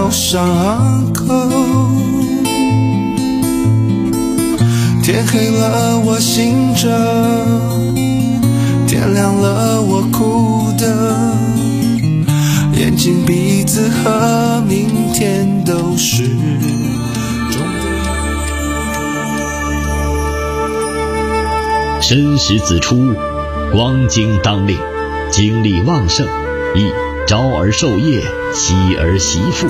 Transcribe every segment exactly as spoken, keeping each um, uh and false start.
有伤口。天黑了我醒着，天亮了我哭的，眼睛鼻子和明天都是中的。 申时子出，光景当令，精力旺盛，宜朝而授业，夕而习赋。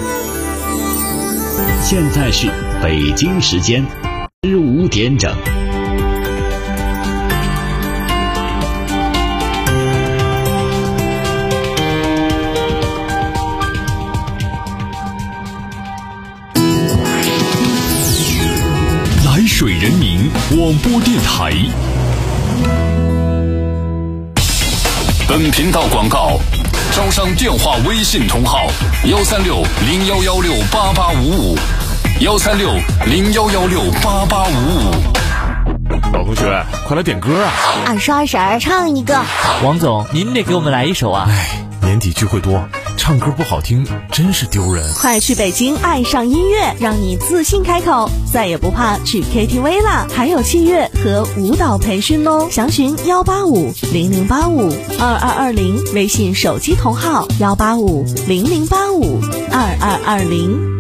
现在是北京时间十五点整。 来水人民广播电台。本频道广告，招商电话微信同号幺三六零幺幺六八八五五，幺三六零幺幺六八八五五。 老同学，快来点歌啊！ 二十二婶唱一个。 王总，您得给我们来一首啊！ 哎，年底聚会多，唱歌不好听真是丢人。 快去北京爱上音乐，让你自信开口，再也不怕去 K T V 啦！还有器乐和舞蹈培训哦，详询幺八五零零八五二二二零，微信手机同号幺八五零零八五二二二零。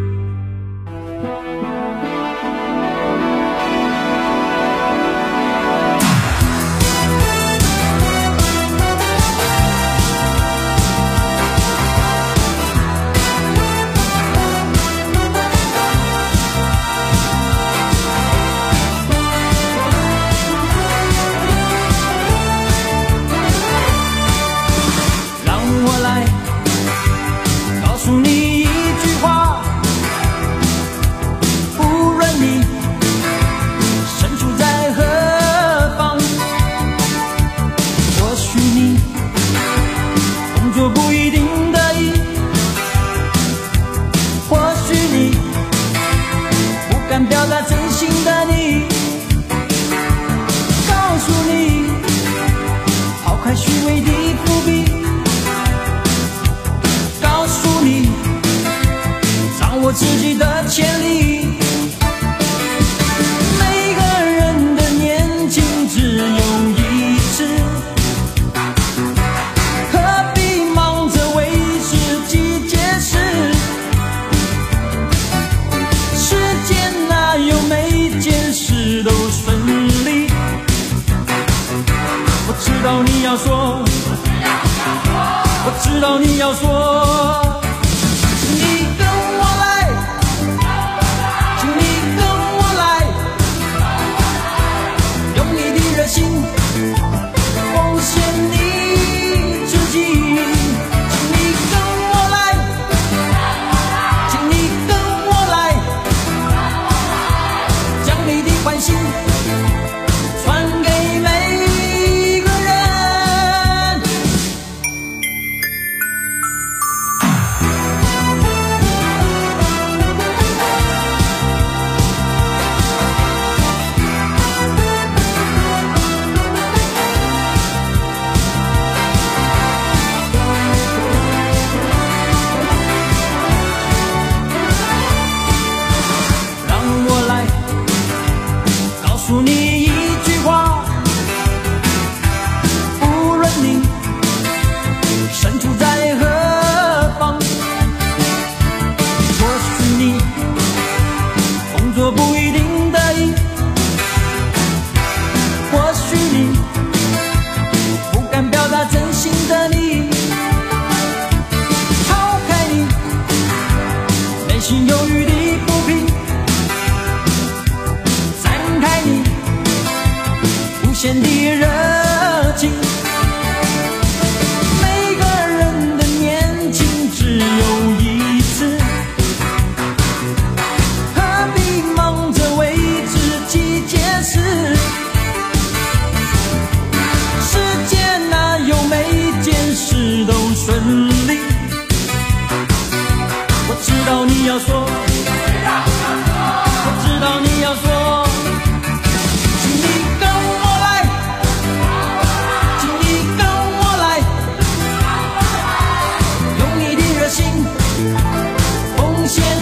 奉献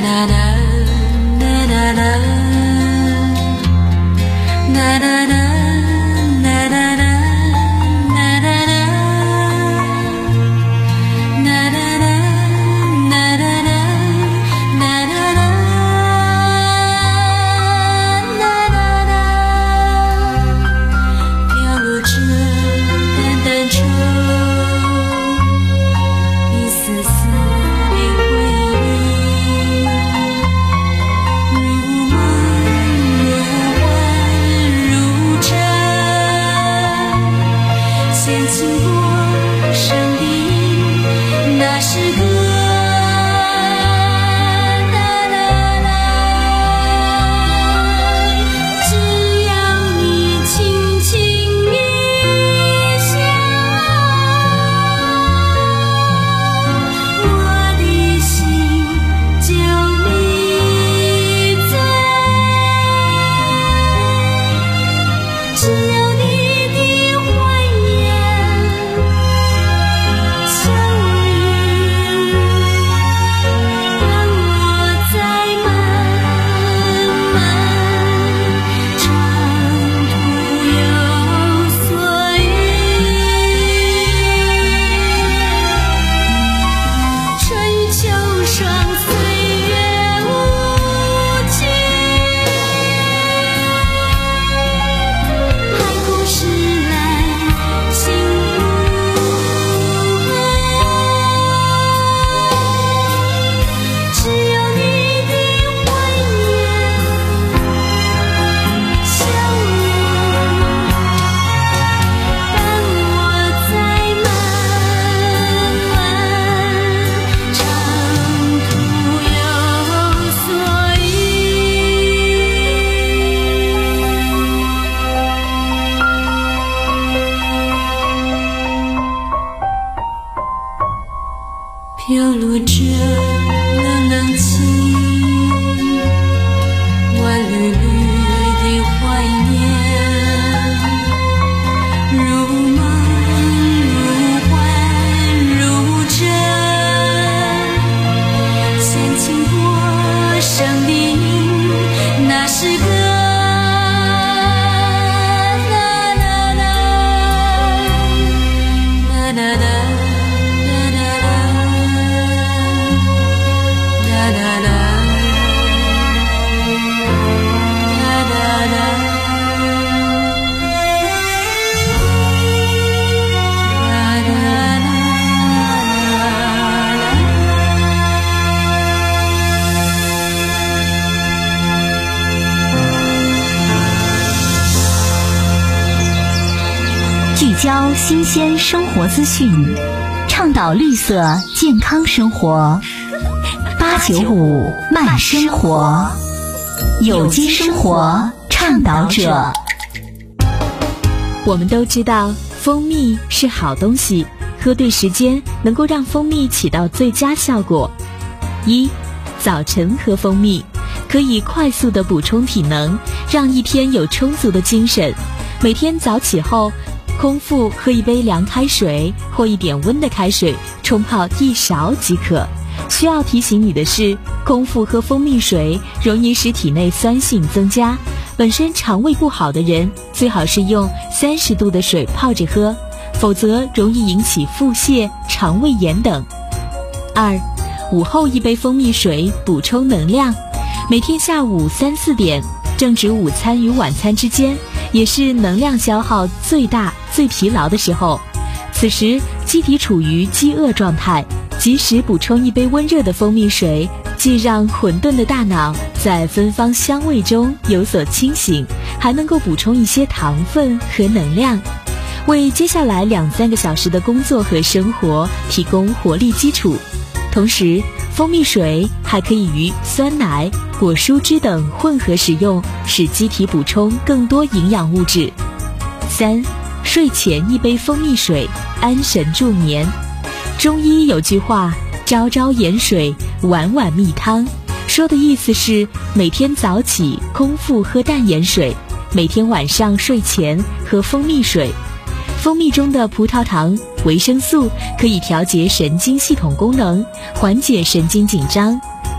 飘落着冷冷清，万缕缕的怀念，如梦如幻如真，像经过生命，那是个啦啦啦啦啦啦。 聚焦新鲜生活资讯，倡导绿色健康生活。八九五慢生活，有机生活倡导者。 我们都知道，蜂蜜是好东西，喝对时间能够让蜂蜜起到最佳效果。一、早晨喝蜂蜜，可以快速的补充体能，让一天有充足的精神。每天早起后，空腹喝一杯凉开水或一点温的开水，冲泡一勺即可。需要提醒你的是，空腹喝蜂蜜水容易使体内酸性增加，本身肠胃不好的人最好是用三十度的水泡着喝，否则容易引起腹泻、肠胃炎等。二、午后一杯蜂蜜水补充能量，每天下午三四点，正值午餐与晚餐之间，也是能量消耗最大、最疲劳的时候。此时机体处于饥饿状态，及时补充一杯温热的蜂蜜水，既让混沌的大脑在芬芳香味中有所清醒，还能够补充一些糖分和能量，为接下来两三个小时的工作和生活提供活力基础。同时，蜂蜜水还可以与酸奶、果蔬汁等混合使用，使机体补充更多营养物质。三、睡前一杯蜂蜜水，安神助眠。中医有句话，朝朝盐水，晚晚蜜汤，说的意思是每天早起空腹喝淡盐水，每天晚上睡前喝蜂蜜水。蜂蜜中的葡萄糖、维生素可以调节神经系统功能，缓解神经紧张，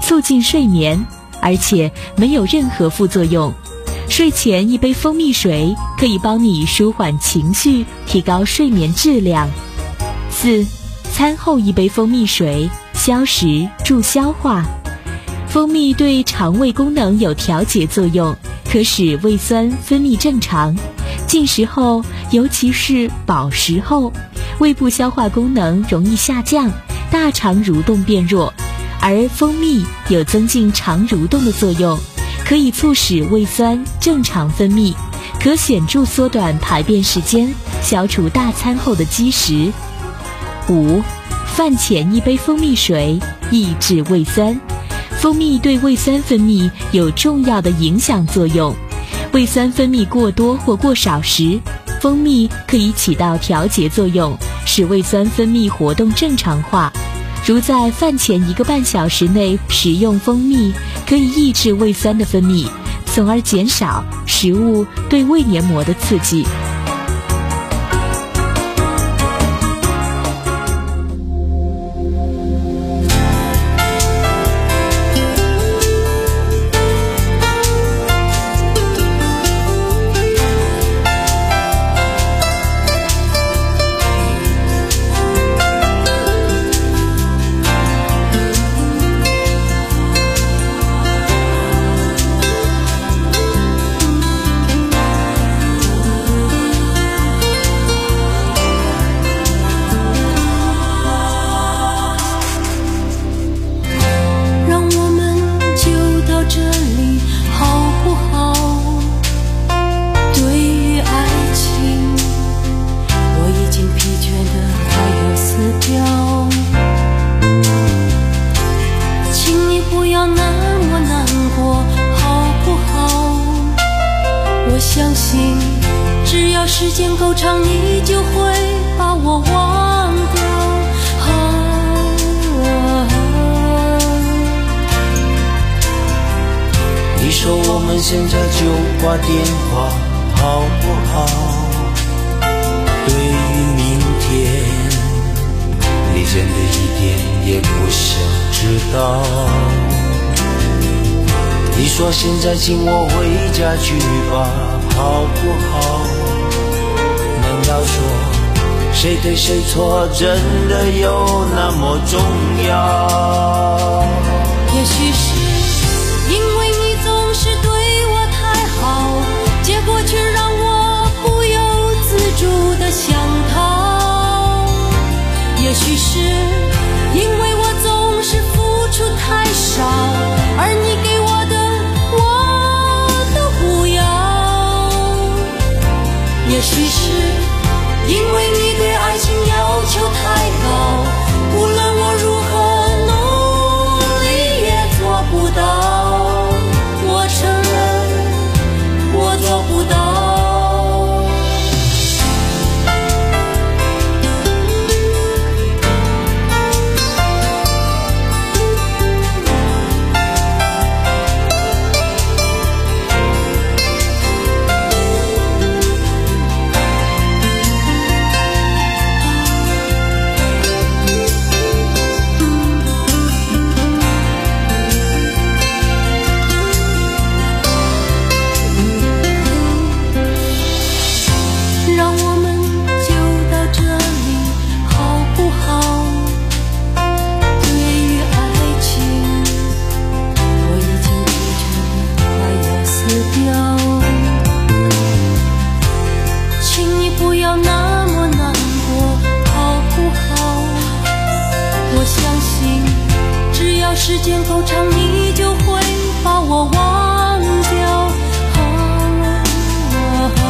促进睡眠，而且没有任何副作用。睡前一杯蜂蜜水可以帮你舒缓情绪，提高睡眠质量。四、餐后一杯蜂蜜水，消食助消化。蜂蜜对肠胃功能有调节作用，可使胃酸分泌正常。进食后，尤其是饱食后，胃部消化功能容易下降，大肠蠕动变弱，而蜂蜜有增进肠蠕动的作用，可以促使胃酸正常分泌，可显著缩短排便时间，消除大餐后的积食。五、饭前一杯蜂蜜水，抑制胃酸。蜂蜜对胃酸分泌有重要的影响作用，胃酸分泌过多或过少时，蜂蜜可以起到调节作用，使胃酸分泌活动正常化。如在饭前一个半小时内食用蜂蜜，可以抑制胃酸的分泌，从而减少食物对胃黏膜的刺激。 相信只要时间够长，你就会把我忘掉。啊啊、 你说我们现在就挂电话好不好？对于明天，你真的一点也不想知道。你说现在请我回家去吧，好不好？难道说谁对谁错真的有那么重要？ 也许是因为你总是对我太好，结果却让我不由自主地想逃。也许是因为我总是付出太少，而你给我的也许是因为你对爱情要求太高，无论我如何努力也做不到。我承认我做不到。时间够长，你就会把我忘掉。啊啊、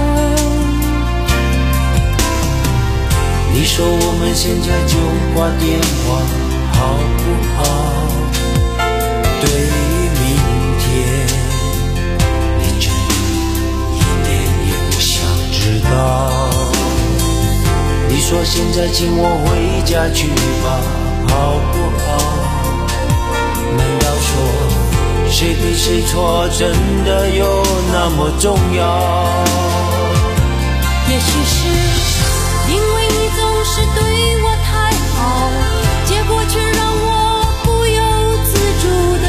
你说我们现在就挂电话好不好？对于明天，你真的一点也不想知道。你说现在请我回家去吧，好不好？难道说谁对谁错真的有那么重要？ 也许是因为你总是对我太好，结果却让我不由自主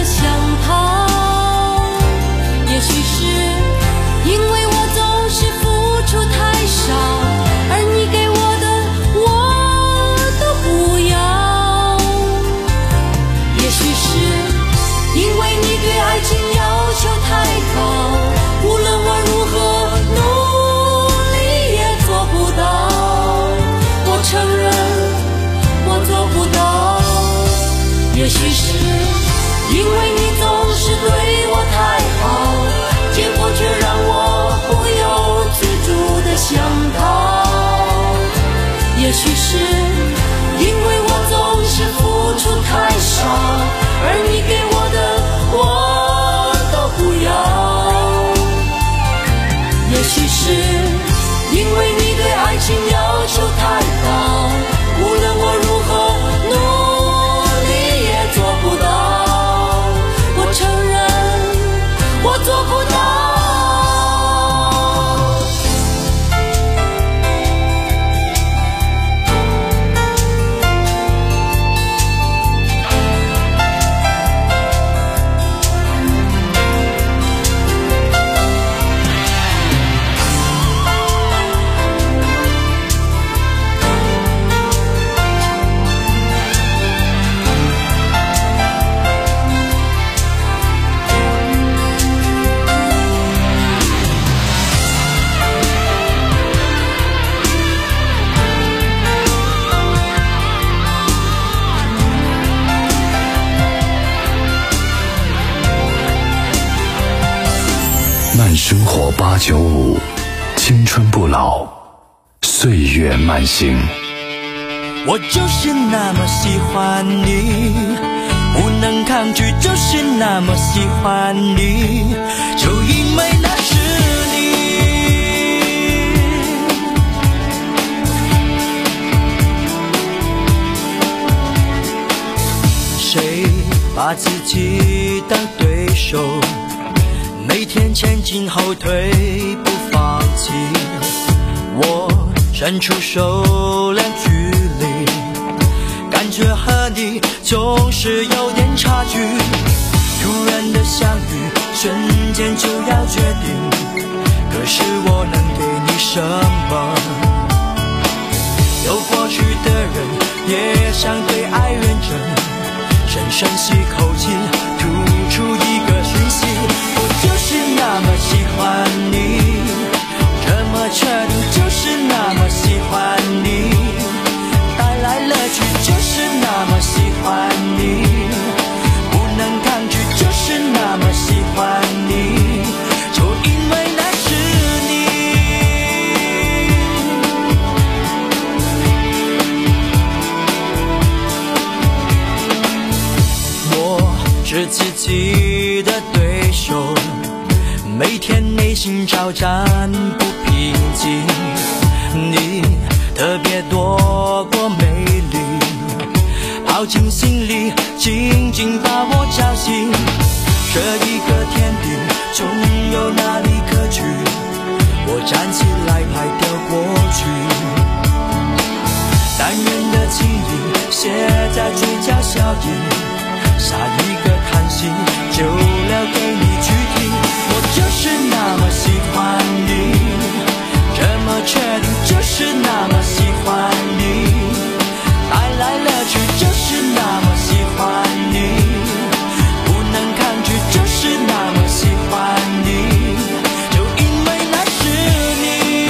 也许是因为我总是付出太少，而你给我的我都不要。也许是因为你对爱情要求太高，无论我如何努力也做不到。我承认我做不到。 慢生活八九五，青春不老，岁月慢行。 我就是那么喜欢你，不能抗拒，就是那么喜欢你，就因为那是你。谁把自己当对手，每天前进后退不放弃，我伸出手量距离，感觉和你总是有点差距。突然的相遇，瞬间就要决定，可是我能给你什么？有过去的人也像对爱认真，深深吸口气，吐出一个讯息，我就是那么喜欢你，这么确定就是那么喜欢你，带来乐趣就是那么喜欢你，不能抗拒就是那么喜欢你，就因为那是你。我是自己的对手，每天内心交战不平静，你特别多过美丽，跑进心里紧紧把我叫醒，这一个天地总有哪里可去，我站起来拍掉过去，男人的情谊写在嘴角笑意，下一个叹息就留给你去听，我就是那么喜欢你，这么确定就是那么喜欢你，带来乐趣就是那么喜欢你，不能抗拒就是那么喜欢你，就因为那是你。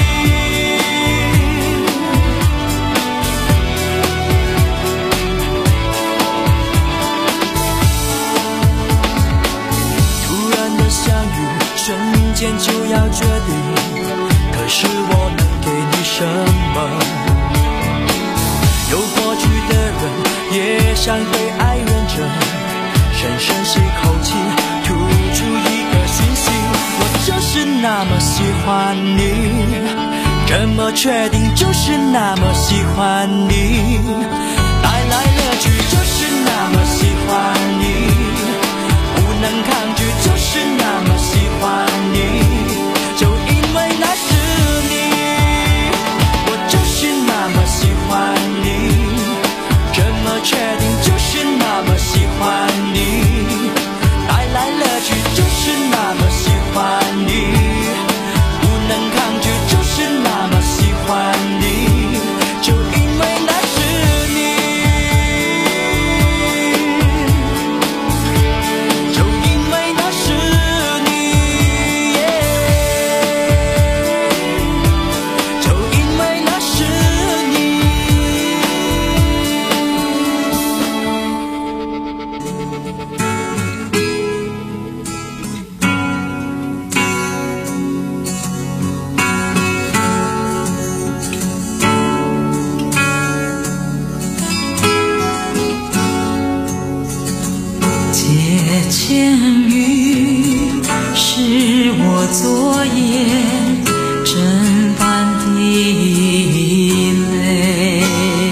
突然的相遇，瞬间就要决定，可是我能给你什么？有过去的人也像对爱认真，深深吸口气，吐出一个讯息，我就是那么喜欢你，这么确定就是那么喜欢你，带来乐趣就是那么喜欢你，不能抗拒就是那么喜欢你，就因为那是你，我就是那么喜欢你，这么确定就是那么喜欢你，带来乐趣就是那么喜欢你，不能抗拒就是那么喜欢你，就因为那是你，就因为那是你。 千语，是我昨夜针般的泪。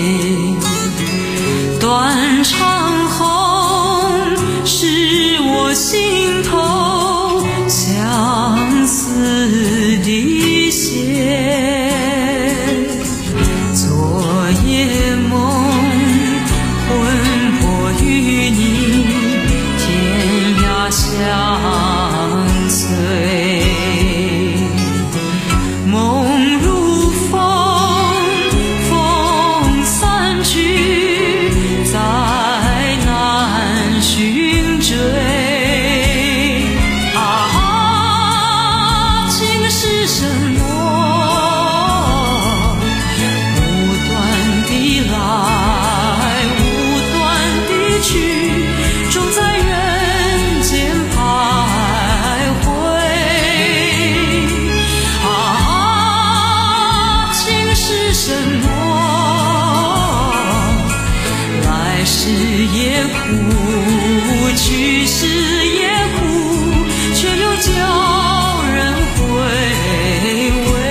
断肠红，是我心头相思的血。昨夜梦魂魄与你天涯相随，梦如风，风散去，再难寻追。啊，情是什么？无端的来，无端的去，终在人间徘徊。啊，情是什么？来时也苦，去时也苦，却又叫人回味。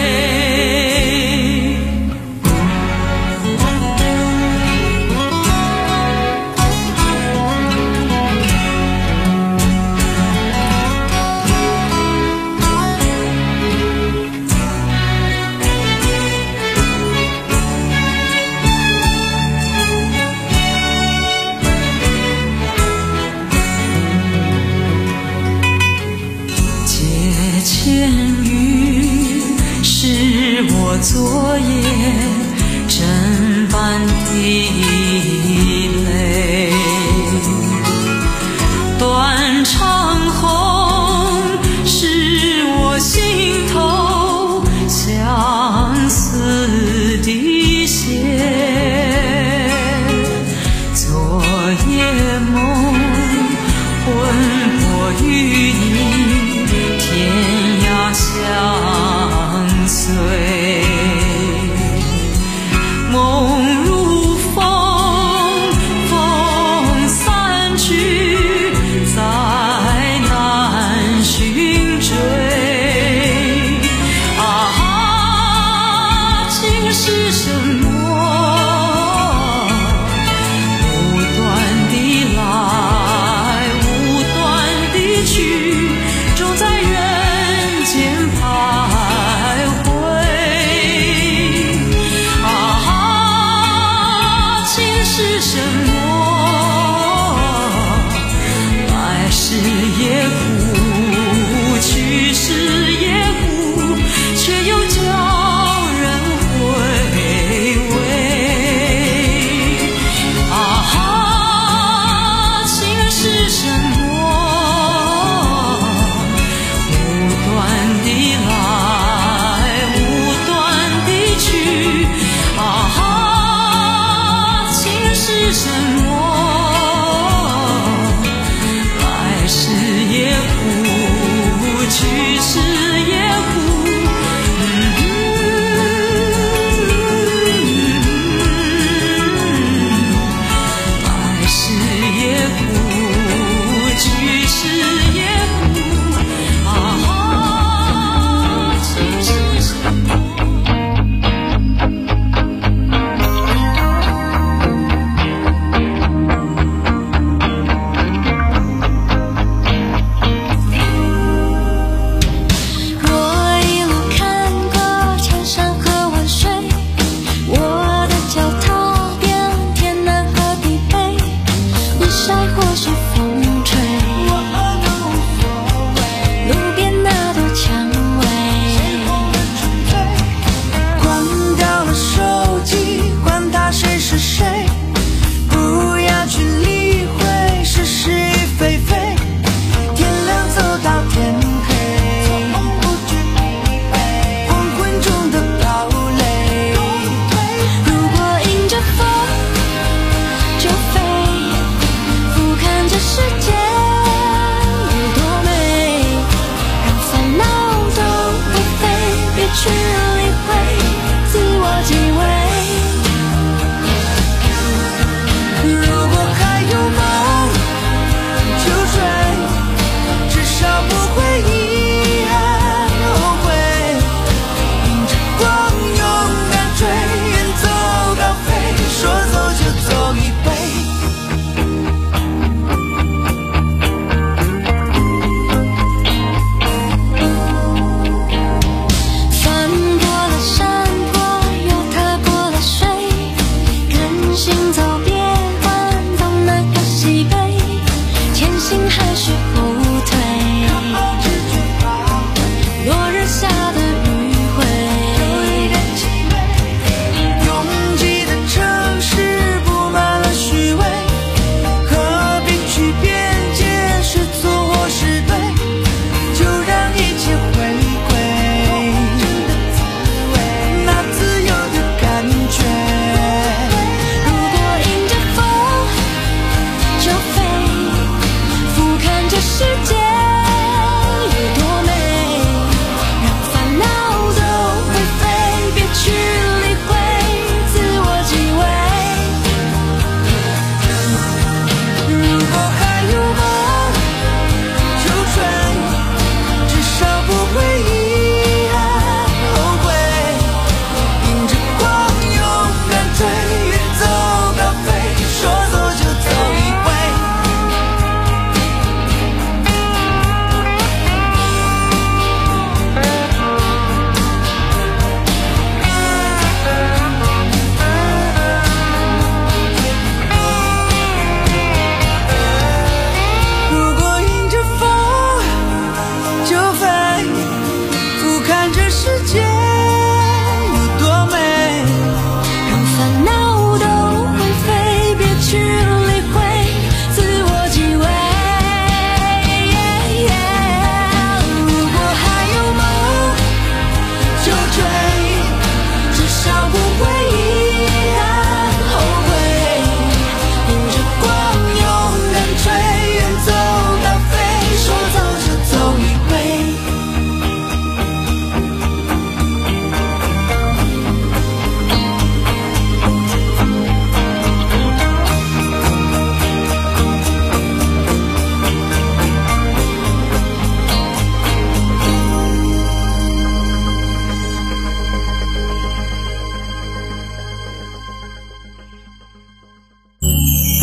借千语，是我昨夜针般的泪。断肠红，是我心头相思的血。昨夜梦魂魄与你天涯相随，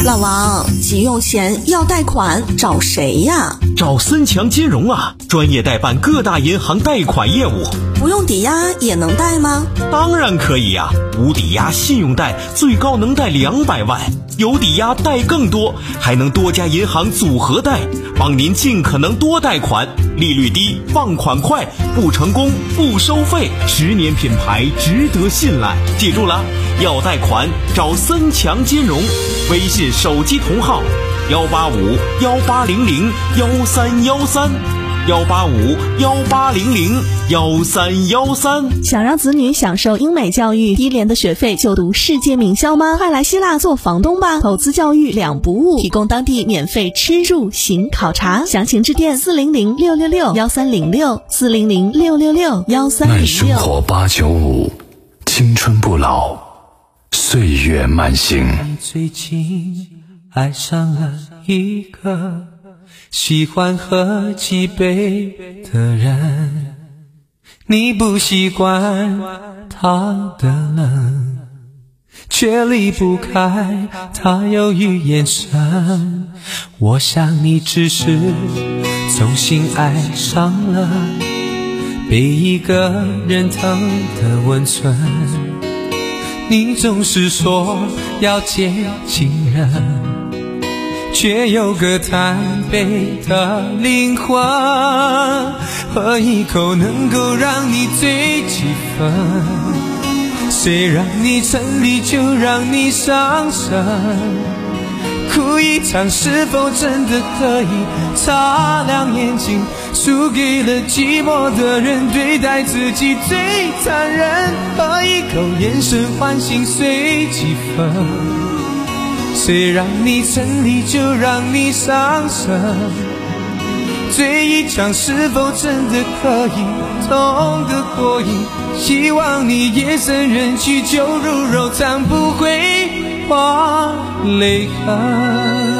老王，急用钱要贷款找谁呀？ 找森强金融啊，专业代办各大银行贷款业务。 不用抵押也能贷吗？ 当然可以呀、啊，无抵押信用贷最高能贷两百万，有抵押贷更多，还能多家银行组合贷，帮您尽可能多贷款，利率低，放款快，不成功不收费，十年品牌，值得信赖。记住了，要贷款找森强金融，微信手机同号幺八五幺八零零幺三幺三。幺八五幺八零零幺三幺三。 想让子女享受英美教育，低廉的学费就读世界名校吗？快来希腊做房东吧！投资教育两不误，提供当地免费吃住行考察。详情致电四零零六六六幺三零六四零零六六六幺三零六。 慢生活八九五，青春不老，岁月慢行。 你最近爱上了一个喜欢喝几杯的人，你不习惯他的冷，却离不开他忧郁眼神。我想你只是重新爱上了被一个人疼的温存，你总是说要接近人，却有个贪杯的灵魂，喝一口能够让你醉几分，谁让你沉溺就让你伤神，哭一场是否真的可以擦亮眼睛，输给了寂寞的人，对待自己最残忍，喝一口眼神唤醒碎几分，谁让你沉溺就让你伤神，醉一场是否真的可以痛得过瘾，希望你夜深人静酒入肉肠不会花泪痕。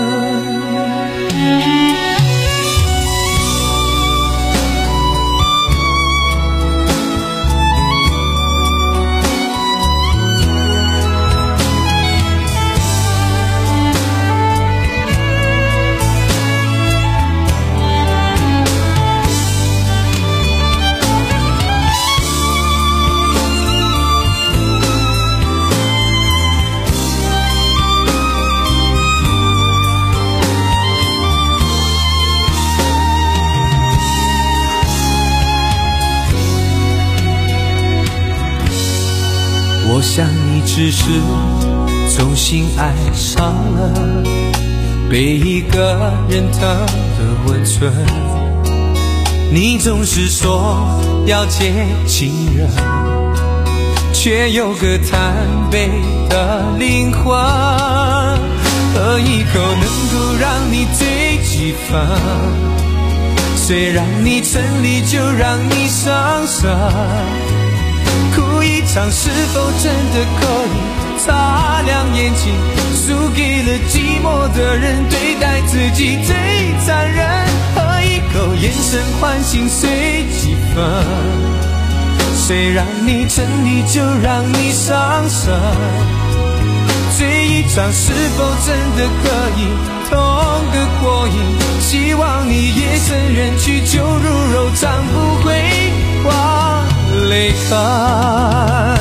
我想你只是重新爱上了被一个人疼的温存，你总是说要接近人，却有个贪杯的灵魂，喝一口能够让你醉几分，谁让你沉溺就让你伤神，哭一场是否真的可以擦亮眼睛，输给了寂寞的人，对待自己最残忍，喝一口眼神唤醒碎几分，谁让你沉溺就让你伤神，醉一场是否真的可以痛得过瘾，希望你夜深人静酒入肉肠不会花泪痕，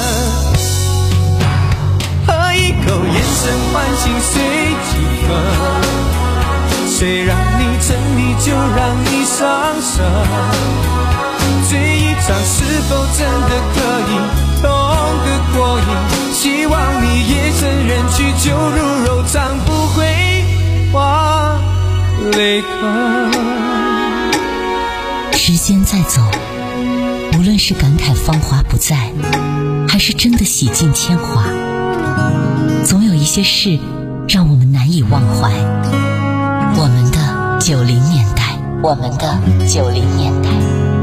喝一口眼神唤醒碎几分，谁让你沉溺就让你伤神，醉一场是否真的可以痛得过瘾，希望你夜深人静酒入肉肠不会花泪痕。 时间在走，无论是感慨芳华不再，还是真的洗尽铅华，总有一些事让我们难以忘怀。我们的九零年代，我们的九零年代。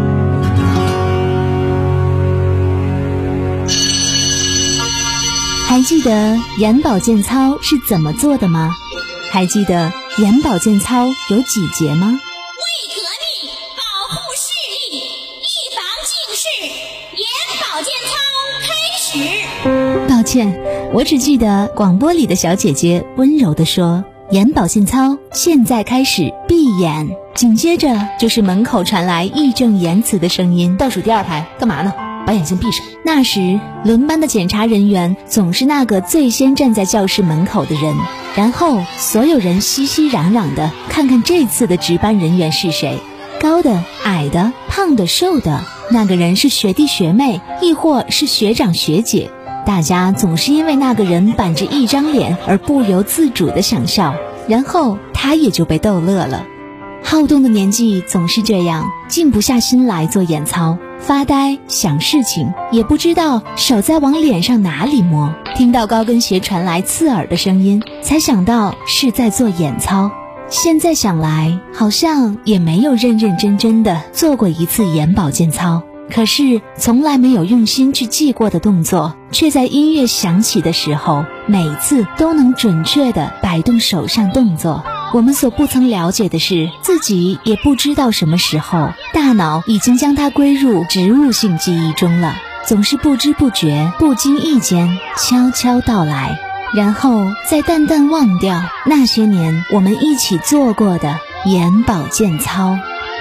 还记得眼保健操是怎么做的吗？还记得眼保健操有几节吗？ 为革命保护视力，预防近视，眼保健操开始。 抱歉， 我只记得广播里的小姐姐温柔地说，眼保健操现在开始，闭眼。紧接着就是门口传来义正言辞的声音，倒数第二排干嘛呢？把眼睛闭上。那时轮班的检查人员总是那个最先站在教室门口的人，然后所有人熙熙攘攘的看看这次的值班人员是谁，高的、矮的、胖的、瘦的，那个人是学弟学妹，亦或是学长学姐，大家总是因为那个人板着一张脸而不由自主的想笑，然后他也就被逗乐了。好动的年纪总是这样，静不下心来做眼操，发呆想事情，也不知道手在往脸上哪里摸。听到高跟鞋传来刺耳的声音，才想到是在做眼操。现在想来，好像也没有认认真真的做过一次眼保健操，可是从来没有用心去记过的动作，却在音乐响起的时候，每次都能准确地摆动手上动作。我们所不曾了解的是，自己也不知道什么时候，大脑已经将它归入植物性记忆中了，总是不知不觉、不经意间悄悄到来，然后再淡淡忘掉那些年我们一起做过的眼保健操。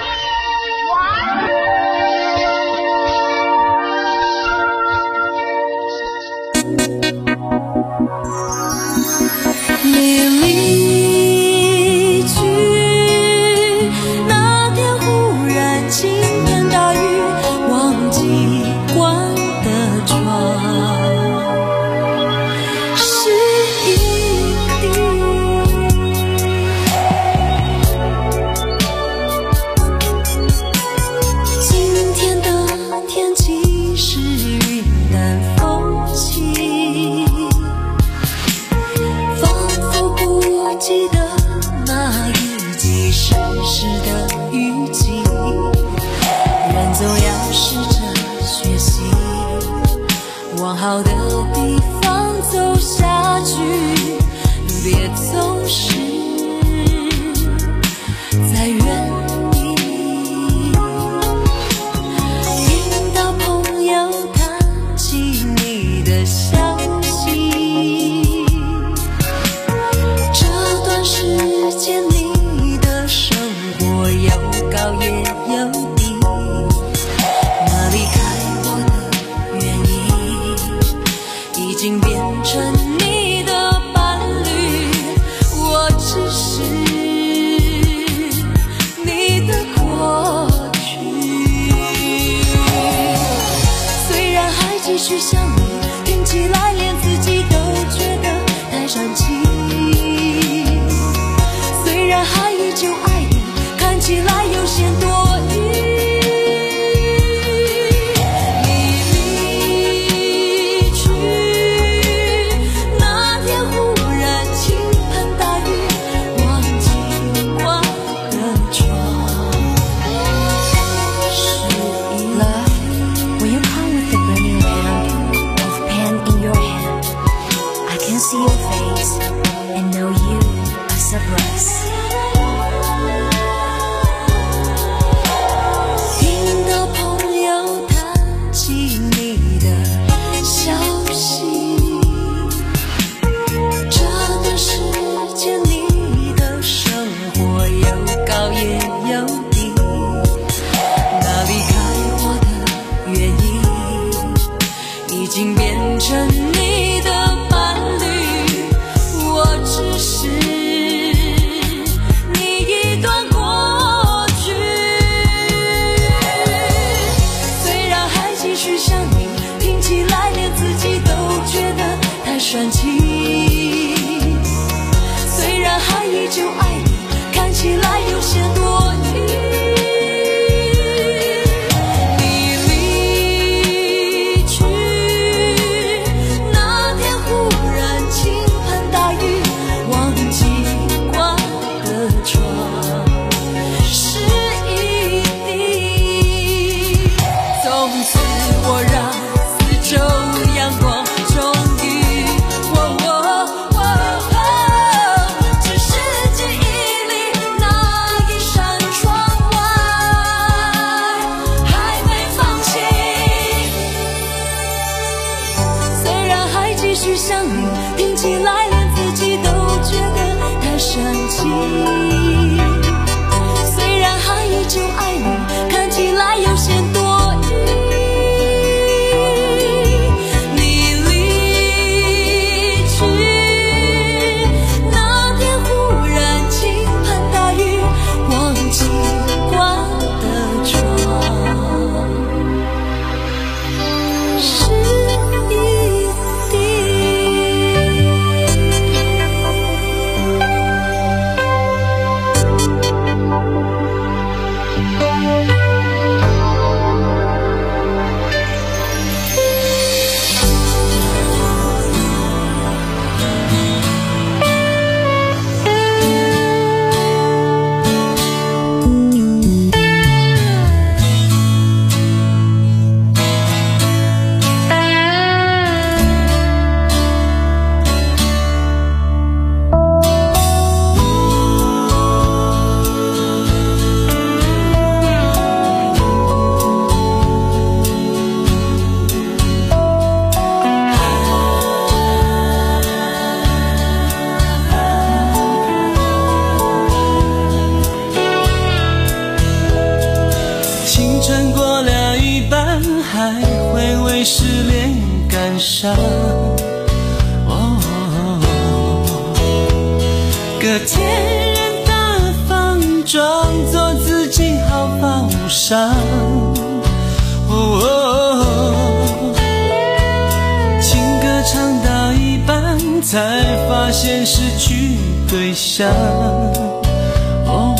往好的地方走下去，别总是在原地。听到朋友谈起你的消息，这段时间你的生活有高也有低，那离开我的原因已经变成你的伴侣，我只是你的过去。虽然还继续想你，听起来连自己都觉得太煽情。虽然还依旧爱你，看起来有些多余。See your face and know you are surprised. 听到朋友谈起你的消息，这段时间你的生活有高也有低，那离开我的原因已经变成你的只是相遇，听起来连自己都觉得太神奇。虽然还依旧爱你，看起来有些多余。你离去那天，忽然倾盆大雨，忘记关的窗。是一还会为失恋感伤。哦，隔天人大方，装作自己毫发无伤。哦，情歌唱到一半，才发现失去对象。哦，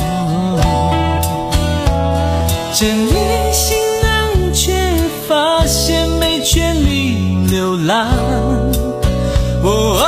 整理行囊却发现没权利流浪。哦，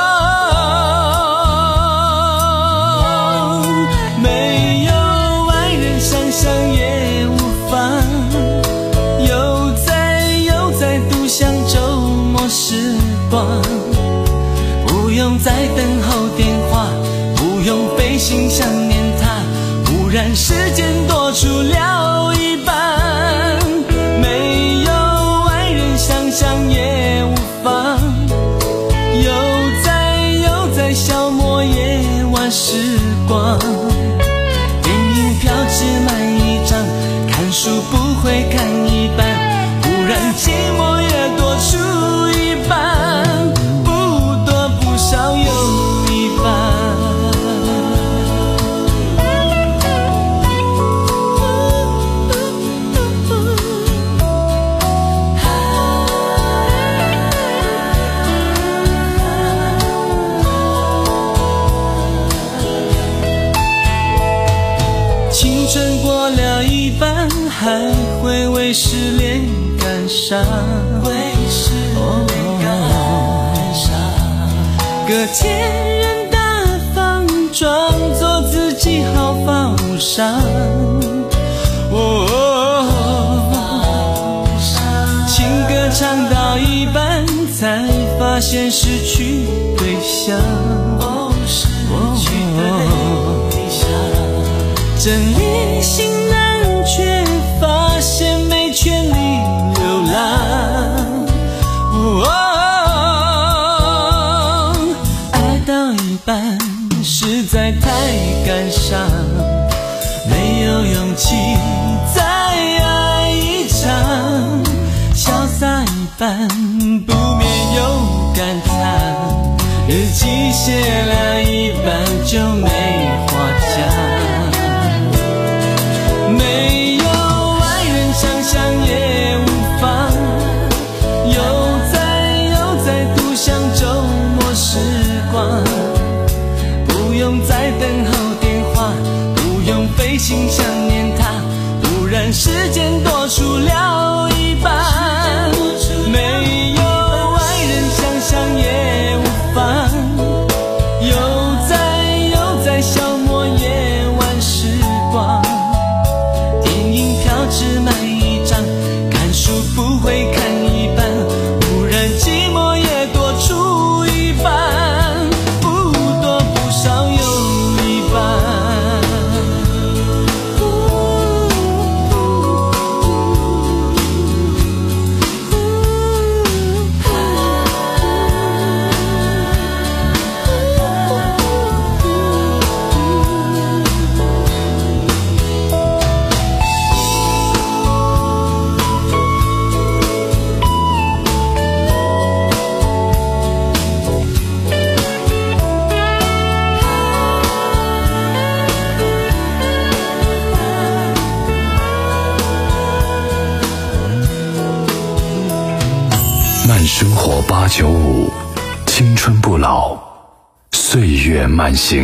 没有爱人想想也无妨，又在又在独享周末时光。不用再等候电话，不用费心想念他，忽然时间多出了一半。没有爱人想想也无妨，又在又在消磨夜晚时光。电影票只买一张，看书不会看一半，忽然寂寞也多出一半，不多不少有一半。青春过了一半，还会为失恋感伤。为失恋感伤，隔天人大方，装作自己毫发无伤。哦，情歌唱到一半，才发现失去对象。哦，失去对象。整理行囊却发现没权利流浪。哦，爱到一半实在太感伤，没有勇气再爱一场。潇洒一半不免有感叹，日记写了一半就没话讲。没有爱人想想也无妨，又在又在独享周末时光。不用再等候电话，不用费心想念他，忽然时间多出了一半。没有爱人想想也无妨，又在又在想八九五，青春不老，岁月慢行。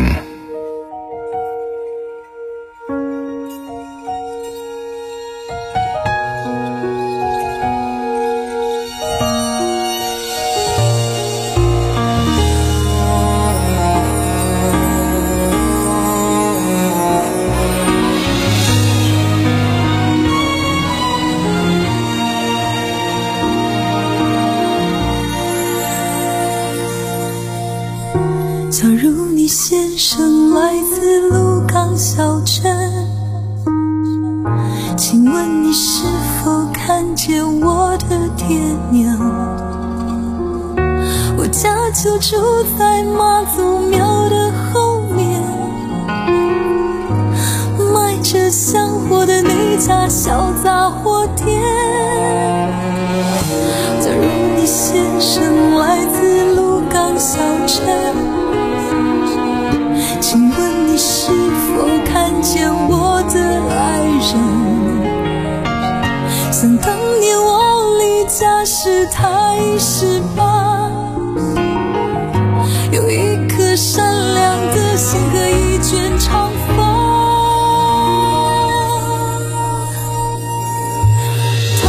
假如你先生来自鹿港小镇，请问你是否看见我的爹娘？我家就住在妈祖庙的后面，卖着香火的那家小杂货店。假如你先生来自鹿港小镇，请问你是否看见我的爱人？想当年我离家时他已十八，有一颗善良的心和一卷长发。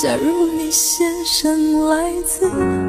假如你先生来自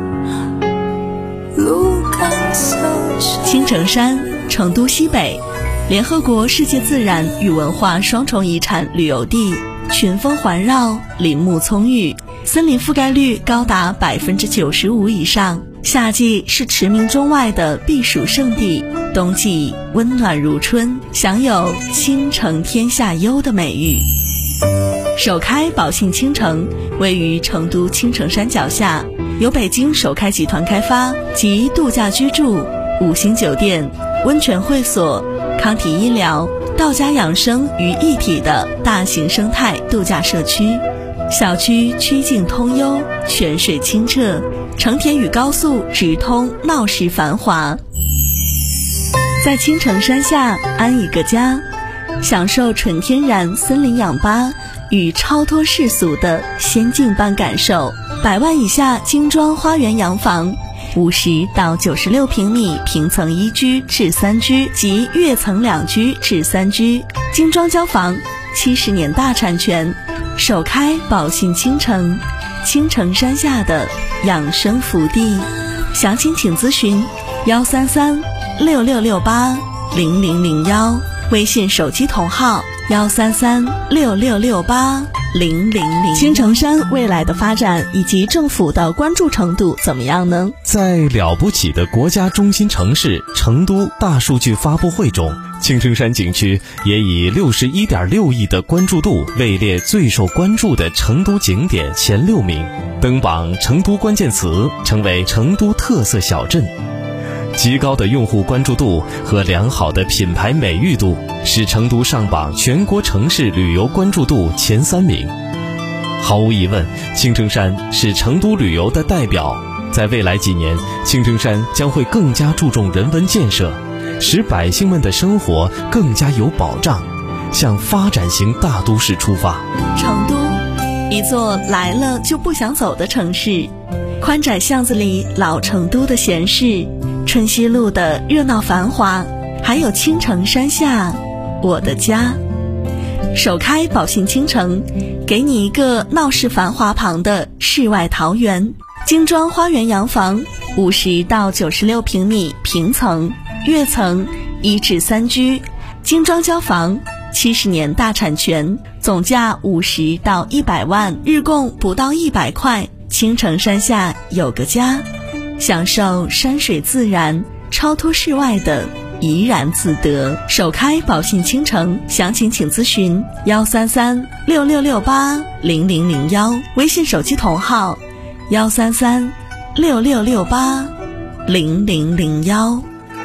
鹿港小城。 青城山，成都西北，联合国世界自然与文化双重遗产旅游地，群峰环绕，林木葱郁，森林覆盖率高达百分之九十五以上。夏季是驰名中外的避暑胜地，冬季温暖如春，享有倾城天下优的美誉。首开宝信倾城位于成都青城山脚下，由北京首开集团开发，集度假居住、五星酒店、温泉会所、康体医疗、道家养生于一体的大型生态度假社区。小区曲径通幽，泉水清澈，成田与高速直通，闹市繁华。在青城山下安一个家，享受纯天然森林氧吧与超脱世俗的仙境般感受。百万以下精装花园洋房，五十到九十六平米平层一居至三居及跃层两居至三居，精装交房，七十年大产权。首开宝信倾城，青城山下的养生福地。详情请咨询幺三三六六六八零零零幺，微信手机同号幺三三六六六八零零零。青城山未来的发展以及政府的关注程度怎么样呢？ 在了不起的国家中心城市成都大数据发布会中，青城山景区也以六十一点六亿的关注度位列最受关注的成都景点前六名，登榜成都关键词，成为成都特色小镇。极高的用户关注度和良好的品牌美誉度，使成都上榜全国城市旅游关注度前三名。毫无疑问，青城山是成都旅游的代表。在未来几年，青城山将会更加注重人文建设，使百姓们的生活更加有保障，向发展型大都市出发。 成都，一座来了就不想走的城市。宽窄巷子里老成都的闲适，春熙路的热闹繁华，还有青城山下我的家。首开宝信倾城，给你一个闹市繁华旁的世外桃源。精装花园洋房，五十到九十六平米平层，跃层一至三居，精装交房，七十年大产权，总价五十到一百万，日供不到一百块。青城山下有个家，享受山水自然，超脱世外的怡然自得。首开宝信倾城，详情请咨询幺三三六六六八零零零幺，微信手机同号幺三三六六六八零零零幺。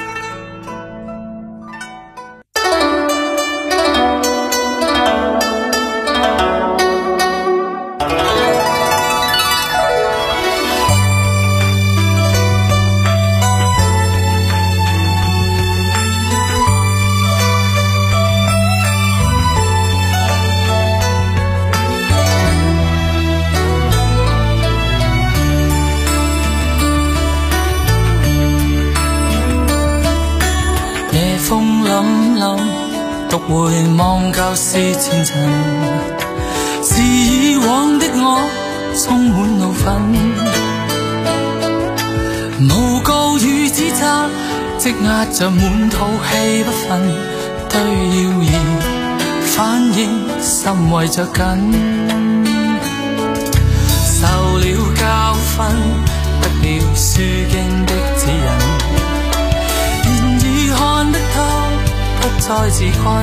獨回望舊事前塵，是以往的我充滿怒憤，誣告與指責積壓着滿肚氣不忿，對謠言反應心為着緊，受了教訓，得了書經的指引，現已看得透，不再自困，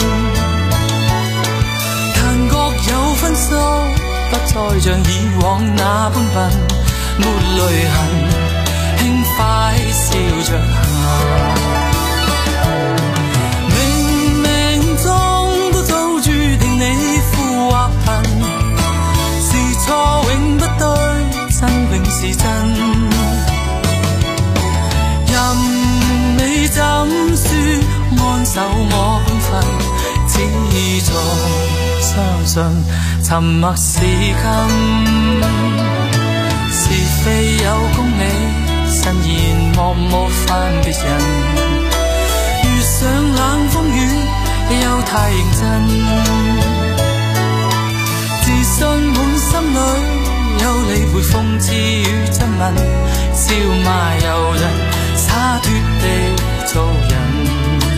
但覺有分數，不再像以往那般笨，沒淚痕，輕快笑着行。冥冥中都早注定你富或貧，是錯永不對，真永是真。任你怎說安守我本分，只做相信沉默是金，是非有公理，慎言莫冒犯別人，遇上冷風雨又太認真，自信滿心裏會諷刺與質問，笑罵由人，灑脫地做人。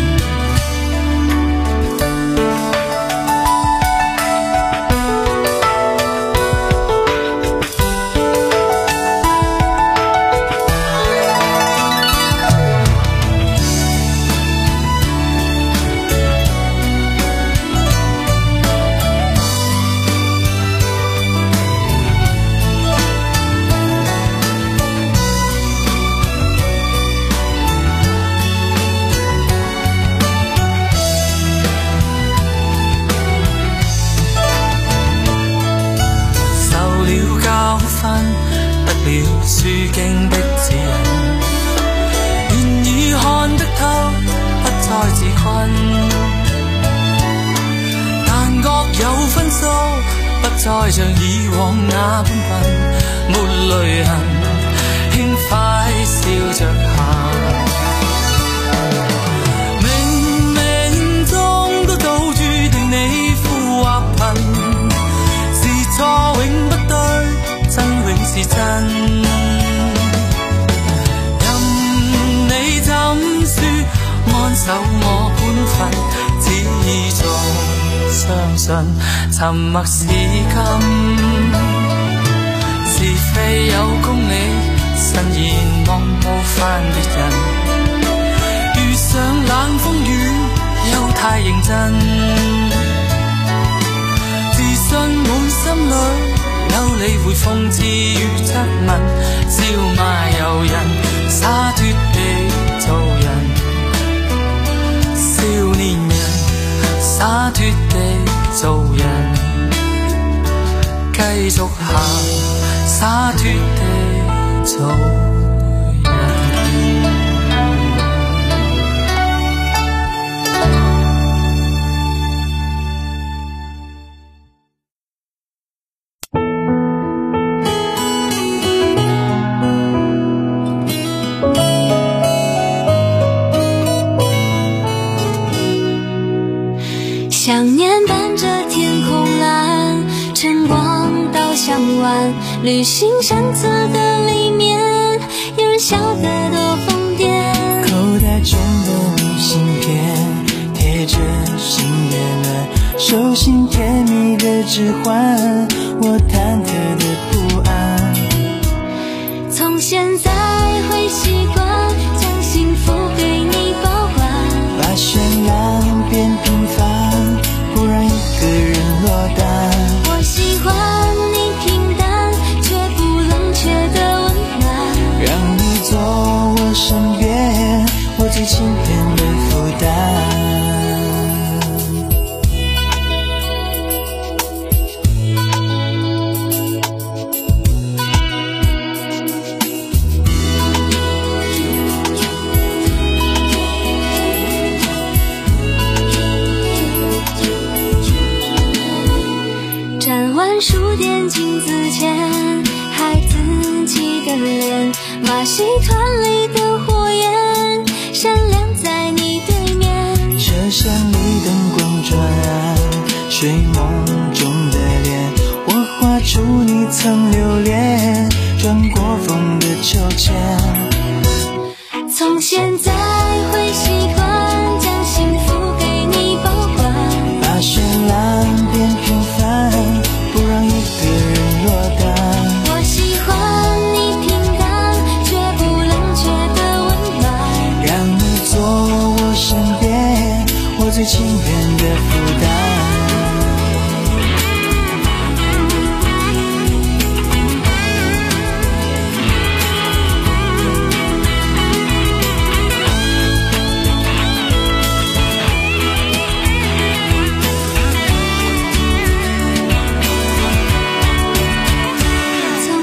書經的指引，願意看得透，不再自困。但各有分數，不再像以往那般笨，沒淚痕，輕快笑着行。冥冥中都早注定你富或貧，是錯永不對，真永是真。安守我本分，只做相信沉默是金，是非有公理，慎言望冒犯別人。遇上冷風雨，又太認真，自信滿心裏，有理會諷刺與質問，笑罵由人，灑脫地做人。少年人灑脫地做人，繼續行灑脫地做人。 想念伴着天空蓝，晨光到向晚，旅行相册的里面有人笑得多疯癫。 口袋中的明信片贴着心也暖，手心甜蜜的指环，我忐忑的不安。 从现在会习惯将幸福给你保管， 把绚烂变平凡，不让一个人落单。 我喜欢你平淡却不冷却的温暖， 让你做我身边我最轻便的负担。 书店镜子前，孩子气的脸，马戏团里的火焰闪亮在你对面。 车厢里灯光转暗，睡梦中的脸，我画出你曾留恋，转过风的秋千。 从现在会习惯将幸福给你保管， 把绚烂变平凡，不让一个人落单。 我喜欢你平淡却不冷却的温暖， 让你做我身边我最轻便的负担。